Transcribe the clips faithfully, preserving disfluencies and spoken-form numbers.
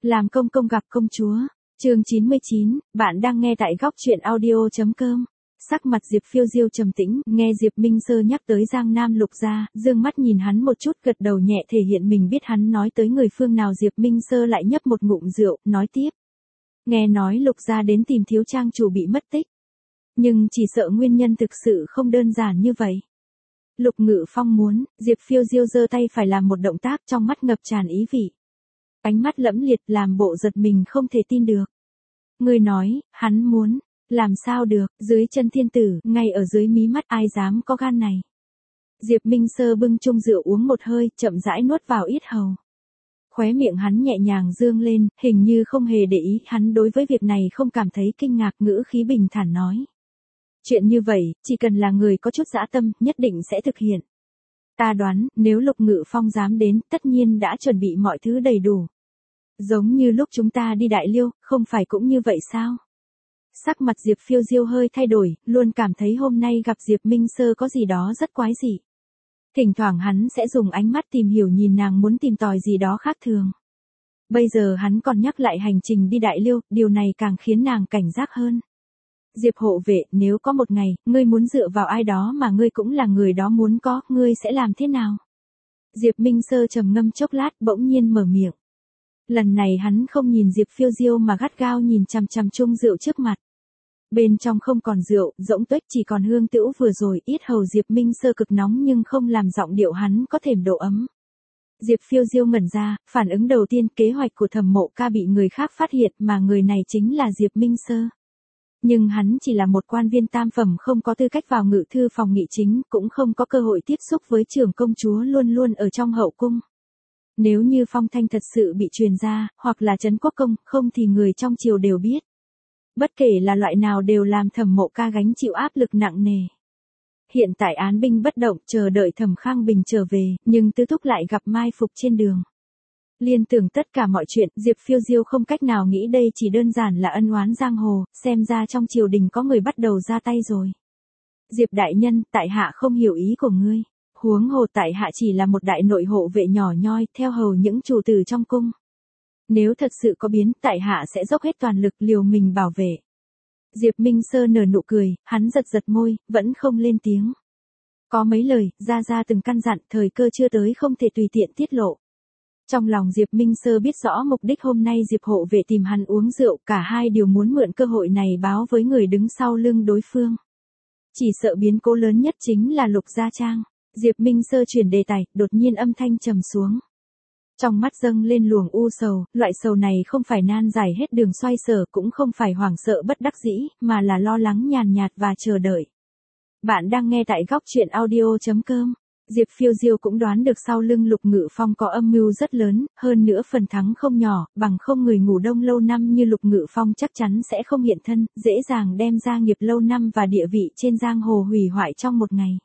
Làm công công gặp công chúa. Chương chín mươi chín, bạn đang nghe tại góc truyện audio chấm com. Sắc mặt Diệp Phiêu Diêu trầm tĩnh, nghe Diệp Minh Sơ nhắc tới Giang Nam Lục gia, dương mắt nhìn hắn một chút, gật đầu nhẹ thể hiện mình biết hắn nói tới người phương nào. Diệp Minh Sơ lại nhấp một ngụm rượu, nói tiếp. Nghe nói Lục gia đến tìm thiếu trang chủ bị mất tích. Nhưng chỉ sợ nguyên nhân thực sự không đơn giản như vậy. Lục Ngự Phong muốn, Diệp Phiêu Diêu giơ tay phải làm một động tác, trong mắt ngập tràn ý vị. Ánh mắt lẫm liệt, làm bộ giật mình không thể tin được. Người nói, hắn muốn, làm sao được, dưới chân thiên tử, ngay ở dưới mí mắt, ai dám có gan này. Diệp Minh Sơ bưng chung rượu uống một hơi, chậm rãi nuốt vào yết hầu. Khóe miệng hắn nhẹ nhàng dương lên, hình như không hề để ý, hắn đối với việc này không cảm thấy kinh ngạc, ngữ khí bình thản nói. Chuyện như vậy, chỉ cần là người có chút dã tâm, nhất định sẽ thực hiện. Ta đoán, nếu Lục Ngự Phong dám đến, tất nhiên đã chuẩn bị mọi thứ đầy đủ. Giống như lúc chúng ta đi Đại Liêu, không phải cũng như vậy sao? Sắc mặt Diệp Phiêu Diêu hơi thay đổi, luôn cảm thấy hôm nay gặp Diệp Minh Sơ có gì đó rất quái dị. Thỉnh thoảng hắn sẽ dùng ánh mắt tìm hiểu nhìn nàng muốn tìm tòi gì đó khác thường. Bây giờ hắn còn nhắc lại hành trình đi Đại Liêu, điều này càng khiến nàng cảnh giác hơn. Diệp hộ vệ, nếu có một ngày, ngươi muốn dựa vào ai đó mà ngươi cũng là người đó muốn có, ngươi sẽ làm thế nào? Diệp Minh Sơ trầm ngâm chốc lát, bỗng nhiên mở miệng. Lần này hắn không nhìn Diệp Phiêu Diêu mà gắt gao nhìn chằm chằm chung rượu trước mặt. Bên trong không còn rượu, rỗng tuếch chỉ còn hương tửu vừa rồi, yết hầu Diệp Minh Sơ cực nóng nhưng không làm giọng điệu hắn có thềm độ ấm. Diệp Phiêu Diêu ngẩn ra, phản ứng đầu tiên, kế hoạch của Thẩm Mộ Ca bị người khác phát hiện mà người này chính là Diệp Minh Sơ. Nhưng hắn chỉ là một quan viên tam phẩm, không có tư cách vào ngự thư phòng nghị chính, cũng không có cơ hội tiếp xúc với trưởng công chúa luôn luôn ở trong hậu cung. Nếu như phong thanh thật sự bị truyền ra, hoặc là Trấn Quốc Công, không thì người trong triều đều biết. Bất kể là loại nào đều làm Thẩm Mộ Ca gánh chịu áp lực nặng nề. Hiện tại án binh bất động, chờ đợi Thẩm Khang Bình trở về, nhưng Tư Túc lại gặp mai phục trên đường. Liên tưởng tất cả mọi chuyện, Diệp Phiêu Diêu không cách nào nghĩ đây chỉ đơn giản là ân oán giang hồ, xem ra trong triều đình có người bắt đầu ra tay rồi. Diệp đại nhân, tại hạ không hiểu ý của ngươi. Huống hồ tại hạ chỉ là một đại nội hộ vệ nhỏ nhoi, theo hầu những chủ tử trong cung. Nếu thật sự có biến, tại hạ sẽ dốc hết toàn lực liều mình bảo vệ. Diệp Minh Sơ nở nụ cười, hắn giật giật môi, vẫn không lên tiếng. Có mấy lời, gia gia từng căn dặn, thời cơ chưa tới không thể tùy tiện tiết lộ. Trong lòng Diệp Minh Sơ biết rõ mục đích hôm nay Diệp hộ vệ tìm hắn uống rượu, cả hai đều muốn mượn cơ hội này báo với người đứng sau lưng đối phương. Chỉ sợ biến cố lớn nhất chính là Lục Gia Trang. Diệp Minh Sơ chuyển đề tài, đột nhiên âm thanh trầm xuống. Trong mắt dâng lên luồng u sầu, loại sầu này không phải nan giải hết đường xoay sở, cũng không phải hoảng sợ bất đắc dĩ, mà là lo lắng nhàn nhạt và chờ đợi. Bạn đang nghe tại góc truyện audio chấm com. Diệp Phiêu Diêu cũng đoán được sau lưng Lục Ngự Phong có âm mưu rất lớn, hơn nữa phần thắng không nhỏ, bằng không người ngủ đông lâu năm như Lục Ngự Phong chắc chắn sẽ không hiện thân, dễ dàng đem gia nghiệp lâu năm và địa vị trên giang hồ hủy hoại trong một ngày.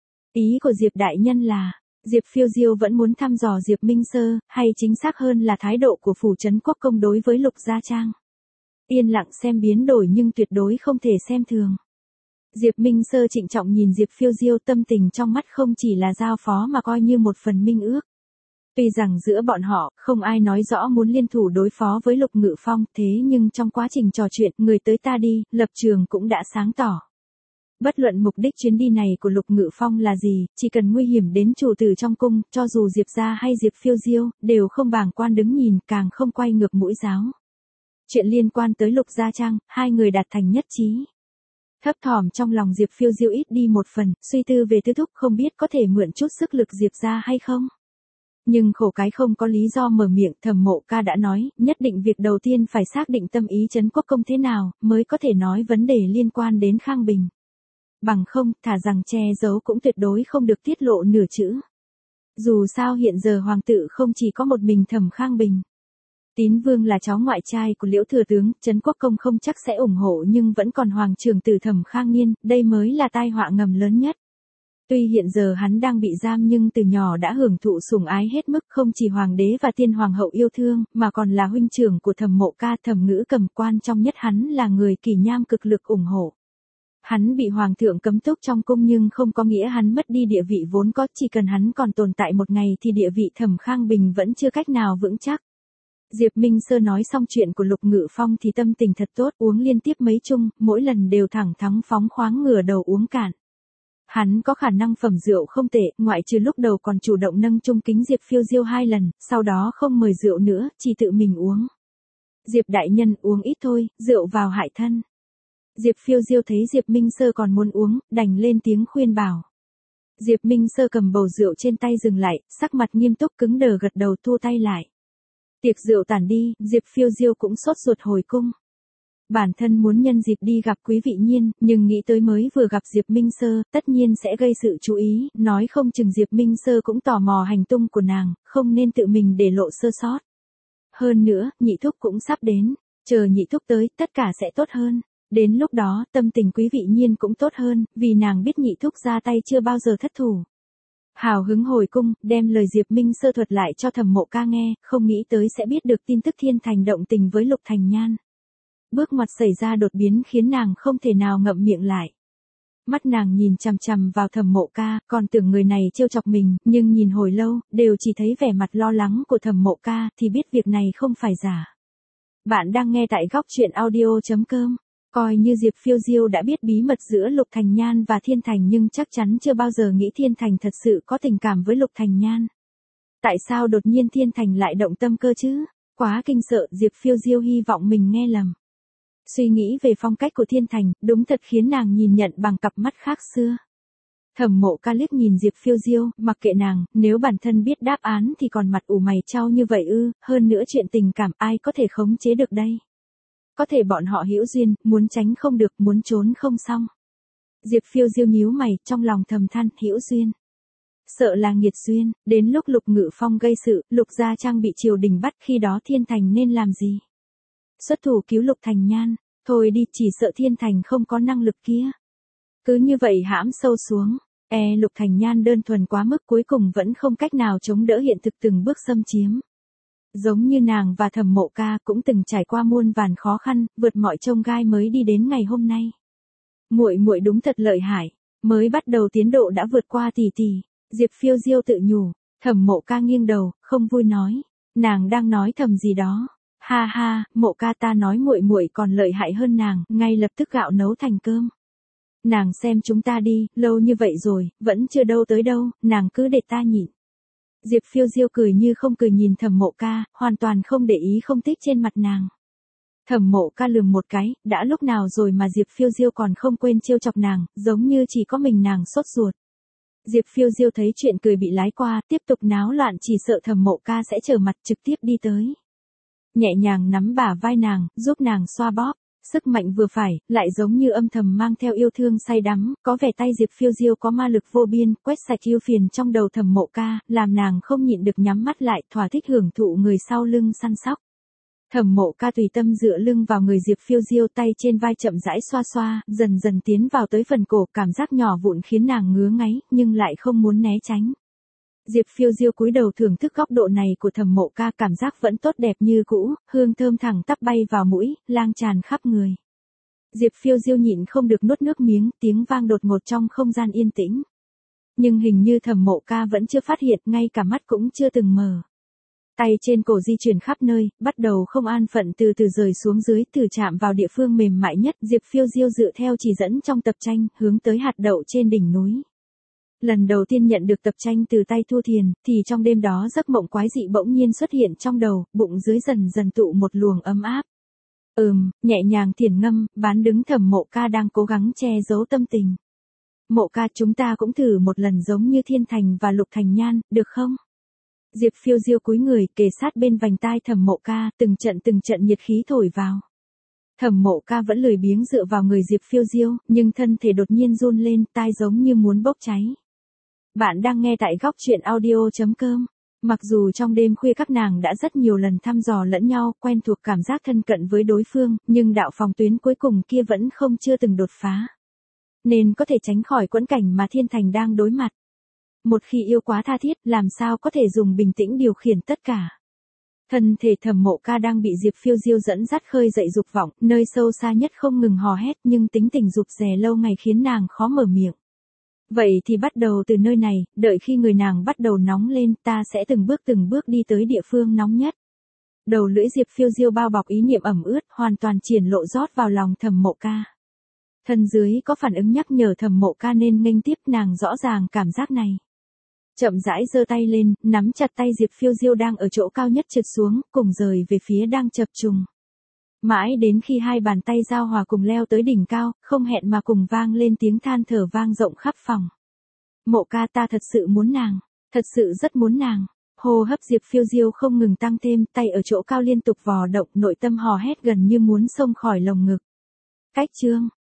Ý của Diệp đại nhân là, Diệp Phiêu Diêu vẫn muốn thăm dò Diệp Minh Sơ, hay chính xác hơn là thái độ của phủ Trấn Quốc Công đối với Lục Gia Trang. Yên lặng xem biến đổi nhưng tuyệt đối không thể xem thường. Diệp Minh Sơ trịnh trọng nhìn Diệp Phiêu Diêu, tâm tình trong mắt không chỉ là giao phó mà coi như một phần minh ước. Tuy rằng giữa bọn họ, không ai nói rõ muốn liên thủ đối phó với Lục Ngự Phong, thế nhưng trong quá trình trò chuyện, người tới ta đi, lập trường cũng đã sáng tỏ. Bất luận mục đích chuyến đi này của Lục Ngự Phong là gì, chỉ cần nguy hiểm đến chủ tử trong cung, cho dù Diệp gia hay Diệp Phiêu Diêu, đều không bàng quan đứng nhìn, càng không quay ngược mũi giáo. Chuyện liên quan tới Lục Gia Trang, hai người đạt thành nhất trí. Thấp thỏm trong lòng Diệp Phiêu Diêu ít đi một phần, suy tư về Tư Thúc không biết có thể mượn chút sức lực Diệp gia hay không. Nhưng khổ cái không có lý do mở miệng, Thẩm Mộ Ca đã nói, nhất định việc đầu tiên phải xác định tâm ý Trấn Quốc Công thế nào, mới có thể nói vấn đề liên quan đến Khang Bình. Bằng không, thả rằng che giấu cũng tuyệt đối không được tiết lộ nửa chữ. Dù sao hiện giờ hoàng tử không chỉ có một mình Thẩm Khang Bình. Tín Vương là cháu ngoại trai của Liễu thừa tướng, Trấn Quốc Công không chắc sẽ ủng hộ nhưng vẫn còn hoàng trưởng tử Thẩm Khang Niên, đây mới là tai họa ngầm lớn nhất. Tuy hiện giờ hắn đang bị giam nhưng từ nhỏ đã hưởng thụ sủng ái hết mức, không chỉ hoàng đế và tiên hoàng hậu yêu thương, mà còn là huynh trưởng của Thẩm Mộ Ca, Thẩm Ngữ Cầm, quan trọng nhất hắn là người Kỳ Nham cực lực ủng hộ. Hắn bị hoàng thượng cấm túc trong cung nhưng không có nghĩa hắn mất đi địa vị vốn có, chỉ cần hắn còn tồn tại một ngày thì địa vị Thẩm Khang Bình vẫn chưa cách nào vững chắc. Diệp Minh Sơ nói xong chuyện của Lục Ngự Phong thì tâm tình thật tốt, uống liên tiếp mấy chung, mỗi lần đều thẳng thắn phóng khoáng ngửa đầu uống cạn. Hắn có khả năng phẩm rượu không tệ, ngoại trừ lúc đầu còn chủ động nâng chung kính Diệp Phiêu Diêu hai lần, sau đó không mời rượu nữa, chỉ tự mình uống. Diệp đại nhân uống ít thôi, rượu vào hại thân. Diệp Phiêu Diêu thấy Diệp Minh Sơ còn muốn uống, đành lên tiếng khuyên bảo. Diệp Minh Sơ cầm bầu rượu trên tay dừng lại, sắc mặt nghiêm túc cứng đờ gật đầu thu tay lại. Tiệc rượu tàn đi, Diệp Phiêu Diêu cũng sốt ruột hồi cung. Bản thân muốn nhân dịp đi gặp Quý Vị Nhiên, nhưng nghĩ tới mới vừa gặp Diệp Minh Sơ, tất nhiên sẽ gây sự chú ý, nói không chừng Diệp Minh Sơ cũng tò mò hành tung của nàng, không nên tự mình để lộ sơ sót. Hơn nữa, nhị thúc cũng sắp đến, chờ nhị thúc tới, tất cả sẽ tốt hơn. Đến lúc đó, tâm tình Quý Vị Nhiên cũng tốt hơn, vì nàng biết nhị thúc ra tay chưa bao giờ thất thủ. Hào hứng hồi cung, đem lời Diệp Minh Sơ thuật lại cho Thẩm Mộ Ca nghe, không nghĩ tới sẽ biết được tin tức Thiên Thành động tình với Lục Thành Nhan. Bước ngoặt xảy ra đột biến khiến nàng không thể nào ngậm miệng lại. Mắt nàng nhìn chằm chằm vào Thẩm Mộ Ca, còn tưởng người này trêu chọc mình, nhưng nhìn hồi lâu, đều chỉ thấy vẻ mặt lo lắng của Thẩm Mộ Ca, thì biết việc này không phải giả. Bạn đang nghe tại góc truyện audio chấm com. Coi như Diệp Phiêu Diêu đã biết bí mật giữa Lục Thành Nhan và Thiên Thành nhưng chắc chắn chưa bao giờ nghĩ Thiên Thành thật sự có tình cảm với Lục Thành Nhan. Tại sao đột nhiên Thiên Thành lại động tâm cơ chứ? Quá kinh sợ, Diệp Phiêu Diêu hy vọng mình nghe lầm. Suy nghĩ về phong cách của Thiên Thành, đúng thật khiến nàng nhìn nhận bằng cặp mắt khác xưa. Thẩm Mộ Ca liếc nhìn Diệp Phiêu Diêu, mặc kệ nàng, nếu bản thân biết đáp án thì còn mặt ủ mày chau như vậy ư, hơn nữa chuyện tình cảm ai có thể khống chế được đây. Có thể bọn họ hữu duyên, muốn tránh không được, muốn trốn không xong. Diệp Phiêu Diêu nhíu mày, trong lòng thầm than, hữu duyên. Sợ là nghiệt duyên, đến lúc Lục Ngự Phong gây sự, Lục Gia Trang bị triều đình bắt, khi đó Thiên Thành nên làm gì? Xuất thủ cứu Lục Thành Nhan, thôi đi, chỉ sợ Thiên Thành không có năng lực kia. Cứ như vậy hãm sâu xuống, e Lục Thành Nhan đơn thuần quá mức cuối cùng vẫn không cách nào chống đỡ hiện thực từng bước xâm chiếm. Giống như nàng và Thẩm Mộ Ca cũng từng trải qua muôn vàn khó khăn, vượt mọi chông gai mới đi đến ngày hôm nay. Muội muội đúng thật lợi hại, mới bắt đầu tiến độ đã vượt qua tỷ tỷ. Diệp Phiêu Diêu tự nhủ. Thẩm Mộ Ca nghiêng đầu, không vui nói, nàng đang nói thầm gì đó. Ha ha, Mộ Ca ta nói muội muội còn lợi hại hơn nàng, ngay lập tức gạo nấu thành cơm. Nàng xem chúng ta đi, lâu như vậy rồi, vẫn chưa đâu tới đâu, nàng cứ để ta nhịn. Diệp Phiêu Diêu cười như không cười nhìn Thẩm Mộ Ca, hoàn toàn không để ý không thích trên mặt nàng. Thẩm Mộ Ca lườm một cái, đã lúc nào rồi mà Diệp Phiêu Diêu còn không quên trêu chọc nàng, giống như chỉ có mình nàng sốt ruột. Diệp Phiêu Diêu thấy chuyện cười bị lái qua, tiếp tục náo loạn chỉ sợ Thẩm Mộ Ca sẽ trở mặt trực tiếp đi tới. Nhẹ nhàng nắm bả vai nàng, giúp nàng xoa bóp. Sức mạnh vừa phải, lại giống như âm thầm mang theo yêu thương say đắm, có vẻ tay Diệp Phiêu Diêu có ma lực vô biên, quét sạch ưu phiền trong đầu Thẩm Mộ Ca, làm nàng không nhịn được nhắm mắt lại, thỏa thích hưởng thụ người sau lưng săn sóc. Thẩm Mộ Ca tùy tâm dựa lưng vào người Diệp Phiêu Diêu, tay trên vai chậm rãi xoa xoa, dần dần tiến vào tới phần cổ, cảm giác nhỏ vụn khiến nàng ngứa ngáy, nhưng lại không muốn né tránh. Diệp Phiêu Diêu cúi đầu thưởng thức góc độ này của Thẩm Mộ Ca, cảm giác vẫn tốt đẹp như cũ, hương thơm thẳng tắp bay vào mũi, lang tràn khắp người. Diệp Phiêu Diêu nhịn không được nuốt nước miếng, tiếng vang đột ngột trong không gian yên tĩnh. Nhưng hình như Thẩm Mộ Ca vẫn chưa phát hiện, ngay cả mắt cũng chưa từng mở. Tay trên cổ di chuyển khắp nơi, bắt đầu không an phận từ từ rời xuống dưới, từ chạm vào địa phương mềm mại nhất. Diệp Phiêu Diêu dựa theo chỉ dẫn trong tập tranh, hướng tới hạt đậu trên đỉnh núi. Lần đầu tiên nhận được tập tranh từ tay Thu Thiền, thì trong đêm đó giấc mộng quái dị bỗng nhiên xuất hiện trong đầu, bụng dưới dần dần tụ một luồng ấm áp. Ừm, nhẹ nhàng thiền ngâm, bán đứng Thẩm Mộ Ca đang cố gắng che giấu tâm tình. Mộ Ca, chúng ta cũng thử một lần giống như Thiên Thành và Lục Thành Nhan, được không? Diệp Phiêu Diêu cúi người, kề sát bên vành tai Thẩm Mộ Ca, từng trận từng trận nhiệt khí thổi vào. Thẩm Mộ Ca vẫn lười biếng dựa vào người Diệp Phiêu Diêu, nhưng thân thể đột nhiên run lên, tai giống như muốn bốc cháy. Bạn đang nghe tại góc truyện audio chấm com. Mặc dù trong đêm khuya các nàng đã rất nhiều lần thăm dò lẫn nhau, quen thuộc cảm giác thân cận với đối phương, nhưng đạo phòng tuyến cuối cùng kia vẫn không chưa từng đột phá. Nên có thể tránh khỏi quẫn cảnh mà Thiên Thành đang đối mặt. Một khi yêu quá tha thiết, làm sao có thể dùng bình tĩnh điều khiển tất cả. Thân thể Thẩm Mộ Ca đang bị Diệp Phiêu Diêu dẫn dắt khơi dậy dục vọng, nơi sâu xa nhất không ngừng hò hét, nhưng tính tình rụt rè lâu ngày khiến nàng khó mở miệng. Vậy thì bắt đầu từ nơi này, đợi khi người nàng bắt đầu nóng lên, ta sẽ từng bước từng bước đi tới địa phương nóng nhất. Đầu lưỡi Diệp Phiêu Diêu bao bọc ý niệm ẩm ướt, hoàn toàn triển lộ rót vào lòng Thẩm Mộ Ca. Thân dưới có phản ứng nhắc nhở Thẩm Mộ Ca nên nghênh tiếp, nàng rõ ràng cảm giác này. Chậm rãi giơ tay lên, nắm chặt tay Diệp Phiêu Diêu đang ở chỗ cao nhất trượt xuống, cùng rời về phía đang chập trùng. Mãi đến khi hai bàn tay giao hòa cùng leo tới đỉnh cao, không hẹn mà cùng vang lên tiếng than thở vang rộng khắp phòng. Mộ Ca, ta thật sự muốn nàng, thật sự rất muốn nàng. Hô hấp Diệp Phiêu Diêu không ngừng tăng thêm, tay ở chỗ cao liên tục vò động, nội tâm hò hét gần như muốn xông khỏi lồng ngực. Cách chương